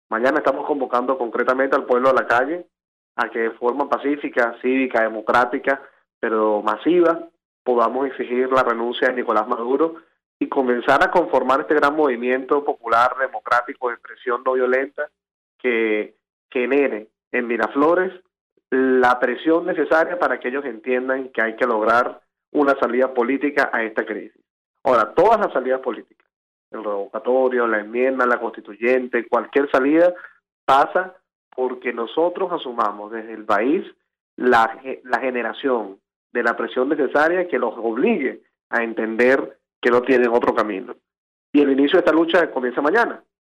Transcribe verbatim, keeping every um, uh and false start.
Mañana estamos convocando concretamente al pueblo a la calle a que de forma pacífica, cívica, democrática, pero masiva, podamos exigir la renuncia de Nicolás Maduro y comenzar a conformar este gran movimiento popular, democrático, de expresión no violenta, que genere en Miraflores la presión necesaria para que ellos entiendan que hay que lograr una salida política a esta crisis. Ahora, todas las salidas políticas, el revocatorio, la enmienda, la constituyente, cualquier salida pasa porque nosotros asumamos desde el país la, la generación de la presión necesaria que los obligue a entender que no tienen otro camino. Y el inicio de esta lucha comienza mañana.